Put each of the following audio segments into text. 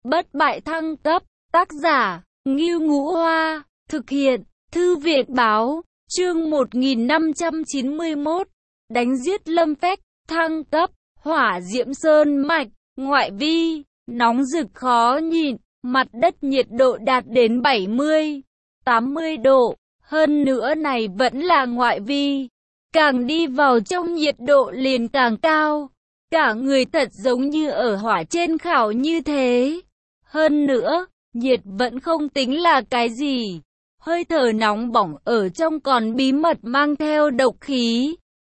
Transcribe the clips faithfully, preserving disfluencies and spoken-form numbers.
Bất bại thăng cấp, tác giả, Ngưu Ngũ Hoa, thực hiện, Thư viện Báo, chương một nghìn năm trăm chín mươi mốt, đánh giết Lâm Phách, thăng cấp, hỏa diễm sơn mạch, ngoại vi, nóng rực khó nhịn, mặt đất nhiệt độ đạt đến bảy mươi, tám mươi độ, hơn nữa này vẫn là ngoại vi, càng đi vào trong nhiệt độ liền càng cao, cả người thật giống như ở hỏa trên khảo như thế. Hơn nữa, nhiệt vẫn không tính là cái gì, hơi thở nóng bỏng ở trong còn bí mật mang theo độc khí.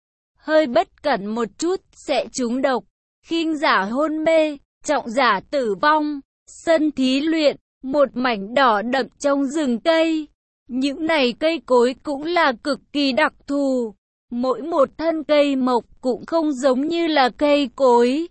Hơi bất cẩn một chút sẽ trúng độc, khinh giả hôn mê, trọng giả tử vong. Sân thí luyện, một mảnh đỏ đậm trong rừng cây. Những này cây cối cũng là cực kỳ đặc thù. Mỗi một thân cây mộc cũng không giống như là cây cối,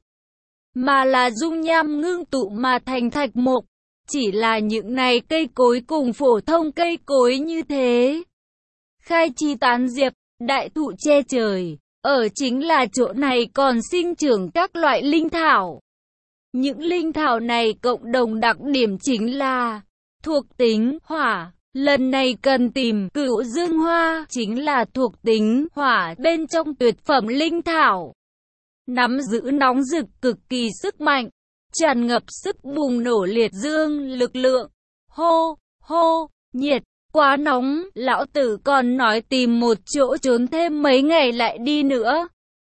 mà là dung nham ngưng tụ mà thành thạch mộc. Chỉ là những này cây cối cùng phổ thông cây cối như thế. Khai chi tán diệp, đại thụ che trời. Ở chính là chỗ này còn sinh trưởng các loại linh thảo. Những linh thảo này cộng đồng đặc điểm chính là thuộc tính hỏa. Lần này cần tìm Cửu Dương Hoa, chính là thuộc tính hỏa bên trong tuyệt phẩm linh thảo. Nắm giữ nóng rực cực kỳ sức mạnh, tràn ngập sức bùng nổ liệt dương lực lượng. Hô, hô, nhiệt, quá nóng, lão tử còn nói tìm một chỗ trốn thêm mấy ngày lại đi nữa.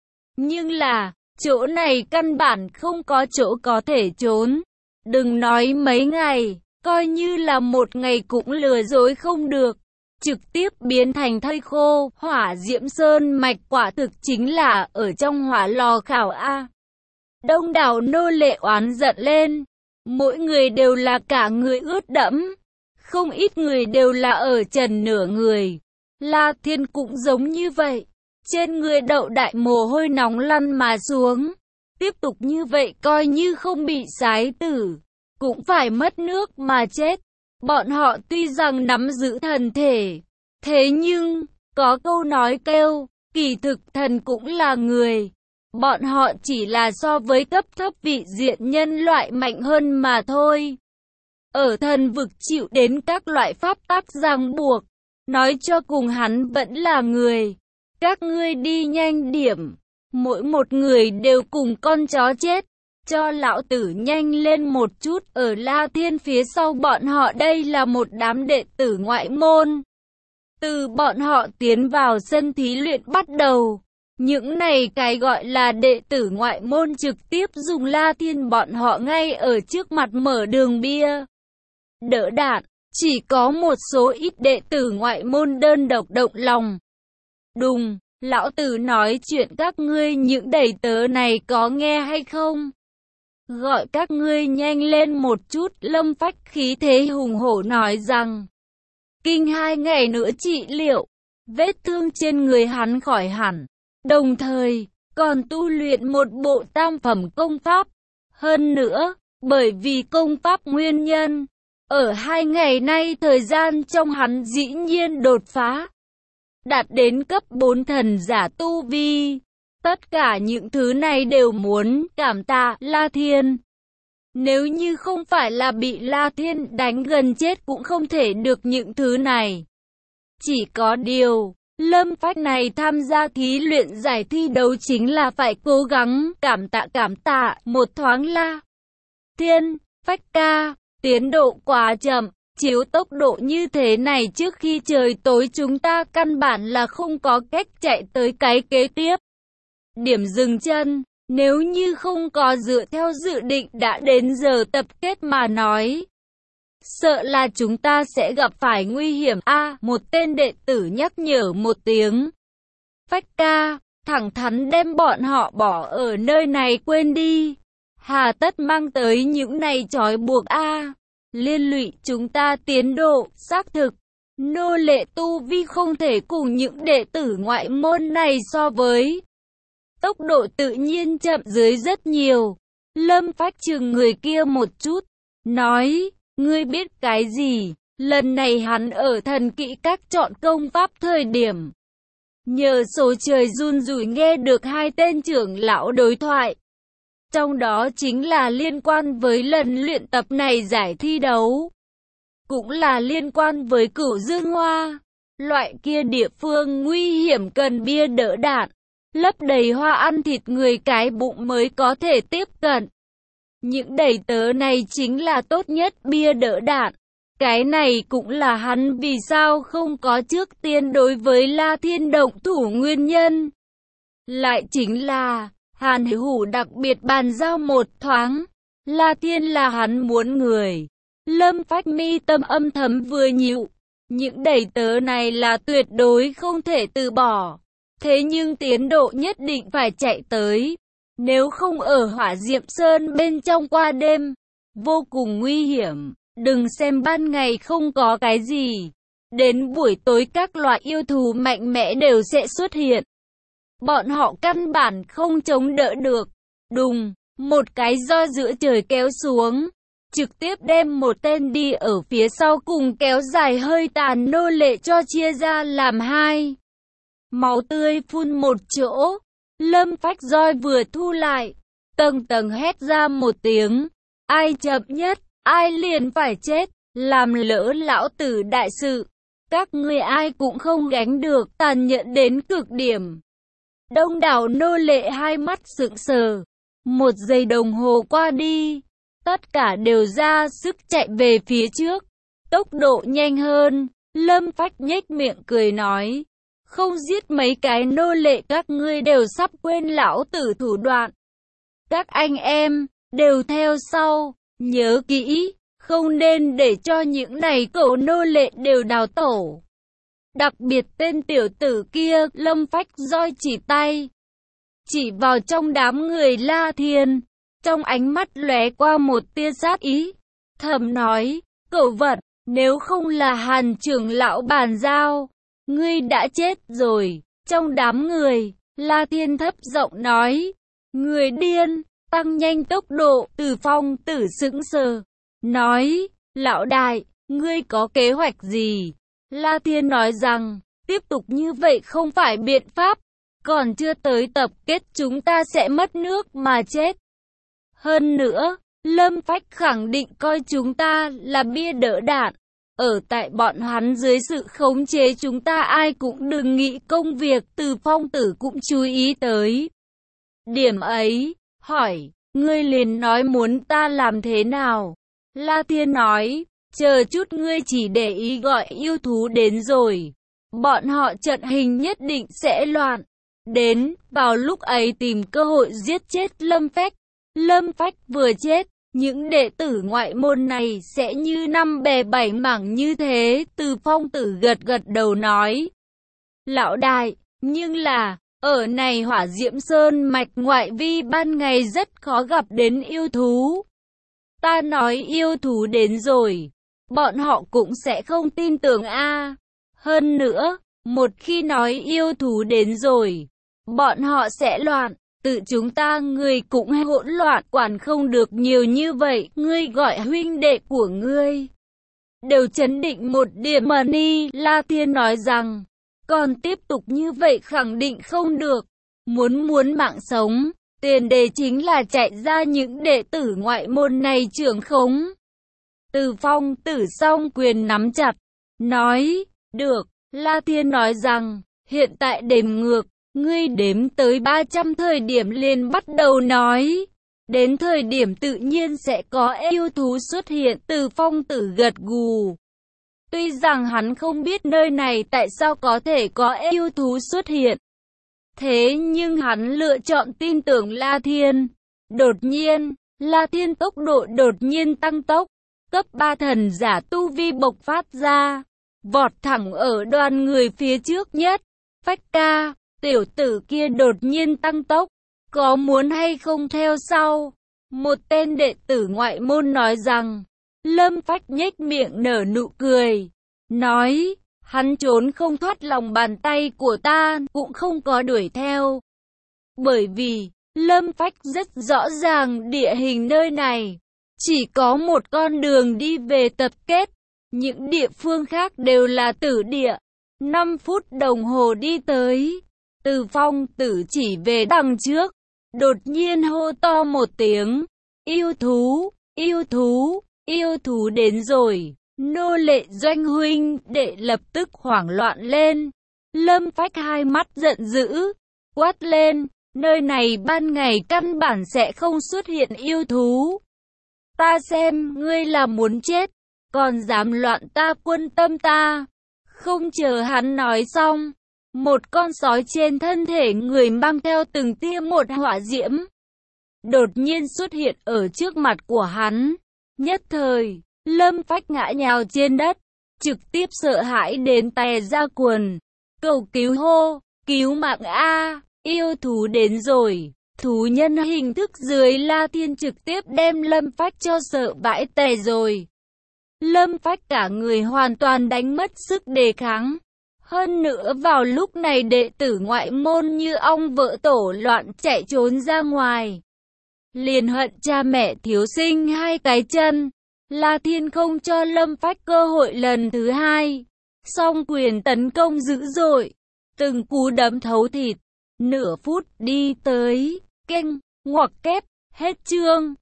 Nhưng là, chỗ này căn bản không có chỗ có thể trốn. Đừng nói mấy ngày, coi như là một ngày cũng lừa dối không được. Trực tiếp biến thành thây khô, hỏa diễm sơn mạch quả thực chính là ở trong hỏa lò khảo A. Đông đảo nô lệ oán giận lên, mỗi người đều là cả người ướt đẫm, không ít người đều là ở trần nửa người. La Thiên cũng giống như vậy, trên người đậu đại mồ hôi nóng lăn mà xuống. Tiếp tục như vậy coi như không bị sái tử, cũng phải mất nước mà chết. Bọn họ tuy rằng nắm giữ thần thể, thế nhưng, có câu nói kêu, kỳ thực thần cũng là người. Bọn họ chỉ là so với cấp thấp vị diện nhân loại mạnh hơn mà thôi. Ở thần vực chịu đến các loại pháp tắc ràng buộc, nói cho cùng hắn vẫn là người. Các ngươi đi nhanh điểm, mỗi một người đều cùng con chó chết. Cho lão tử nhanh lên một chút, ở La Thiên phía sau bọn họ đây là một đám đệ tử ngoại môn. Từ bọn họ tiến vào sân thí luyện bắt đầu, những này cái gọi là đệ tử ngoại môn trực tiếp dùng La Thiên bọn họ ngay ở trước mặt mở đường bia. Đỡ đạn, chỉ có một số ít đệ tử ngoại môn đơn độc động lòng. Đùng, lão tử nói chuyện các ngươi những đầy tớ này có nghe hay không? Gọi các ngươi nhanh lên một chút, Lâm Phách khí thế hùng hổ nói rằng. Kinh hai ngày nữa trị liệu, vết thương trên người hắn khỏi hẳn, đồng thời còn tu luyện một bộ tam phẩm công pháp. Hơn nữa, bởi vì công pháp nguyên nhân, ở hai ngày nay thời gian trong hắn dĩ nhiên đột phá, đạt đến cấp bốn thần giả tu vi. Tất cả những thứ này đều muốn cảm tạ La Thiên. Nếu như không phải là bị La Thiên đánh gần chết cũng không thể được những thứ này. Chỉ có điều, Lâm Phách này tham gia thí luyện giải thi đấu chính là phải cố gắng cảm tạ cảm tạ một thoáng. La Thiên, Phách ca, tiến độ quá chậm, chiếu tốc độ như thế này trước khi trời tối chúng ta căn bản là không có cách chạy tới cái kế tiếp. Điểm dừng chân, nếu như không có dựa theo dự định đã đến giờ tập kết mà nói, sợ là chúng ta sẽ gặp phải nguy hiểm. A, một tên đệ tử nhắc nhở một tiếng. Phách ca, thẳng thắn đem bọn họ bỏ ở nơi này quên đi. Hà tất mang tới những này trói buộc A, liên lụy chúng ta tiến độ. Xác thực, nô lệ tu vi không thể cùng những đệ tử ngoại môn này so với. Tốc độ tự nhiên chậm dưới rất nhiều. Lâm Phách chừng người kia một chút, nói, ngươi biết cái gì? Lần này hắn ở thần kỵ các chọn công pháp thời điểm, nhờ số trời run rủi nghe được hai tên trưởng lão đối thoại. Trong đó chính là liên quan với lần luyện tập này giải thi đấu. Cũng là liên quan với Cửu Dương Hoa. Loại kia địa phương nguy hiểm cần bia đỡ đạn. Lấp đầy hoa ăn thịt người cái bụng mới có thể tiếp cận. Những đầy tớ này chính là tốt nhất bia đỡ đạn. Cái này cũng là hắn vì sao không có trước tiên đối với La Thiên động thủ nguyên nhân. Lại chính là, Hàn Hủ đặc biệt bàn giao một thoáng. La Thiên là hắn muốn người. Lâm Phách mi tâm âm thầm vừa nhịu. Những đầy tớ này là tuyệt đối không thể từ bỏ. Thế nhưng tiến độ nhất định phải chạy tới. Nếu không ở Hỏa Diệm Sơn bên trong qua đêm, vô cùng nguy hiểm. Đừng xem ban ngày không có cái gì. Đến buổi tối các loại yêu thú mạnh mẽ đều sẽ xuất hiện. Bọn họ căn bản không chống đỡ được. Đùng, một cái roi giữa trời kéo xuống. Trực tiếp đem một tên đi ở phía sau cùng kéo dài hơi tàn nô lệ cho chia ra làm hai. Máu tươi phun một chỗ. Lâm Phách roi vừa thu lại. Tầng tầng hét ra một tiếng. Ai chậm nhất, ai liền phải chết. Làm lỡ lão tử đại sự. Các ngươi ai cũng không gánh được, tàn nhẫn đến cực điểm. Đông đảo nô lệ hai mắt sững sờ. Một giây đồng hồ qua đi. Tất cả đều ra sức chạy về phía trước. Tốc độ nhanh hơn. Lâm Phách nhếch miệng cười nói. Không giết mấy cái nô lệ các ngươi đều sắp quên lão tử thủ đoạn. Các anh em, đều theo sau. Nhớ kỹ, không nên để cho những này cậu nô lệ đều đào tổ. Đặc biệt tên tiểu tử kia, Lâm Phách roi chỉ tay. Chỉ vào trong đám người La Thiên. Trong ánh mắt lóe qua một tia sát ý. Thầm nói, cậu vật, nếu không là Hàn trưởng lão bàn giao, ngươi đã chết rồi. Trong đám người, La Thiên thấp giọng nói, người điên, tăng nhanh tốc độ. Từ Phong tử sững sờ, nói, lão đại, ngươi có kế hoạch gì? La Thiên nói rằng, tiếp tục như vậy không phải biện pháp, còn chưa tới tập kết chúng ta sẽ mất nước mà chết. Hơn nữa, Lâm Phách khẳng định coi chúng ta là bia đỡ đạn. Ở tại bọn hắn dưới sự khống chế chúng ta ai cũng đừng nghĩ công việc. Từ Phong tử cũng chú ý tới điểm ấy, hỏi, ngươi liền nói muốn ta làm thế nào? La Thiên nói, chờ chút ngươi chỉ để ý gọi yêu thú đến rồi. Bọn họ trận hình nhất định sẽ loạn. Đến, vào lúc ấy tìm cơ hội giết chết Lâm Phách. Lâm Phách vừa chết, những đệ tử ngoại môn này sẽ như năm bè bảy mảng như thế. Từ Phong tử gật gật đầu nói. Lão đại, nhưng là, ở này Hỏa Diệm Sơn mạch ngoại vi ban ngày rất khó gặp đến yêu thú. Ta nói yêu thú đến rồi, bọn họ cũng sẽ không tin tưởng a. Hơn nữa, một khi nói yêu thú đến rồi, bọn họ sẽ loạn. Tự chúng ta người cũng hỗn loạn, quản không được nhiều như vậy. Ngươi gọi huynh đệ của ngươi đều chấn định một điểm mà ni. La Thiên nói rằng, còn tiếp tục như vậy khẳng định không được. Muốn muốn mạng sống, tiền đề chính là chạy ra những đệ tử ngoại môn này trưởng khống. Từ Phong tử song quyền nắm chặt, nói, được. La Thiên nói rằng, hiện tại đếm ngược. Ngươi đếm tới ba trăm thời điểm liền bắt đầu nói. Đến thời điểm tự nhiên sẽ có yêu thú xuất hiện. Từ Phong tử gật gù. Tuy rằng hắn không biết nơi này tại sao có thể có yêu thú xuất hiện. Thế nhưng hắn lựa chọn tin tưởng La Thiên. Đột nhiên, La Thiên tốc độ đột nhiên tăng tốc. Cấp ba thần giả tu vi bộc phát ra. Vọt thẳng ở đoàn người phía trước nhất. Phách ca. Tiểu tử kia đột nhiên tăng tốc, có muốn hay không theo sau? Một tên đệ tử ngoại môn nói rằng, Lâm Phách nhếch miệng nở nụ cười, nói, hắn trốn không thoát lòng bàn tay của ta, cũng không có đuổi theo. Bởi vì, Lâm Phách rất rõ ràng địa hình nơi này, chỉ có một con đường đi về tập kết, những địa phương khác đều là tử địa. năm phút đồng hồ đi tới. Từ Phong tử chỉ về đằng trước, đột nhiên hô to một tiếng, yêu thú, yêu thú, yêu thú đến rồi. Nô lệ Doanh huynh đệ lập tức hoảng loạn lên. Lâm Phách hai mắt giận dữ, quát lên, nơi này ban ngày căn bản sẽ không xuất hiện yêu thú. Ta xem, ngươi là muốn chết, còn dám loạn ta quân tâm ta. Không chờ hắn nói xong, một con sói trên thân thể người mang theo từng tia một hỏa diễm, đột nhiên xuất hiện ở trước mặt của hắn. Nhất thời, Lâm Phách ngã nhào trên đất, trực tiếp sợ hãi đến tè ra quần. Cầu cứu hô, cứu mạng a, yêu thú đến rồi. Thú nhân hình thức dưới La Thiên trực tiếp đem Lâm Phách cho sợ bãi tè rồi. Lâm Phách cả người hoàn toàn đánh mất sức đề kháng. Hơn nữa vào lúc này đệ tử ngoại môn như ong vỡ tổ loạn chạy trốn ra ngoài. Liền hận cha mẹ thiếu sinh hai cái chân. La Thiên không cho Lâm Phách cơ hội lần thứ hai. Song quyền tấn công dữ dội, từng cú đấm thấu thịt. Nửa phút đi tới, keng, ngoặc kép, hết chương.